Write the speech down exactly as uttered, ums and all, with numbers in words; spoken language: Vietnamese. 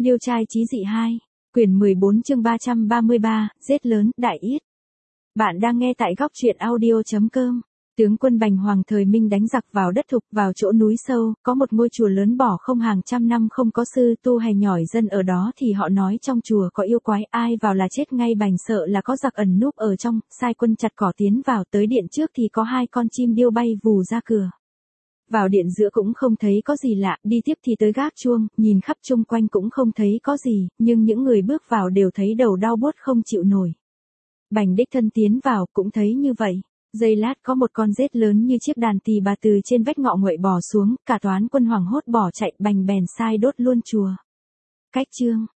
Liêu trai chí dị hai, quyển mười bốn chương ba trăm ba mươi ba, giết lớn, đại yết. Bạn đang nghe tại góc truyện audio.com. Tướng quân Bành Hoàng thời Minh đánh giặc vào đất Thục, vào chỗ núi sâu, có một ngôi chùa lớn bỏ không hàng trăm năm không có sư tu hay nhỏi dân ở đó thì họ nói trong chùa có yêu quái, ai vào là chết ngay. Bành sợ là có giặc ẩn núp ở trong, sai quân chặt cỏ tiến vào, tới điện trước thì có hai con chim điêu bay vù ra cửa. Vào điện giữa cũng không thấy có gì lạ, đi tiếp thì tới gác chuông, nhìn khắp chung quanh cũng không thấy có gì, nhưng những người bước vào đều thấy đầu đau buốt không chịu nổi. Bành đích thân tiến vào, cũng thấy như vậy. Giây lát có một con rết lớn như chiếc đàn tỳ bà từ trên vách ngọ nguậy bò xuống, cả toán quân hoảng hốt bỏ chạy. Bành bèn sai đốt luôn chùa. Cách chương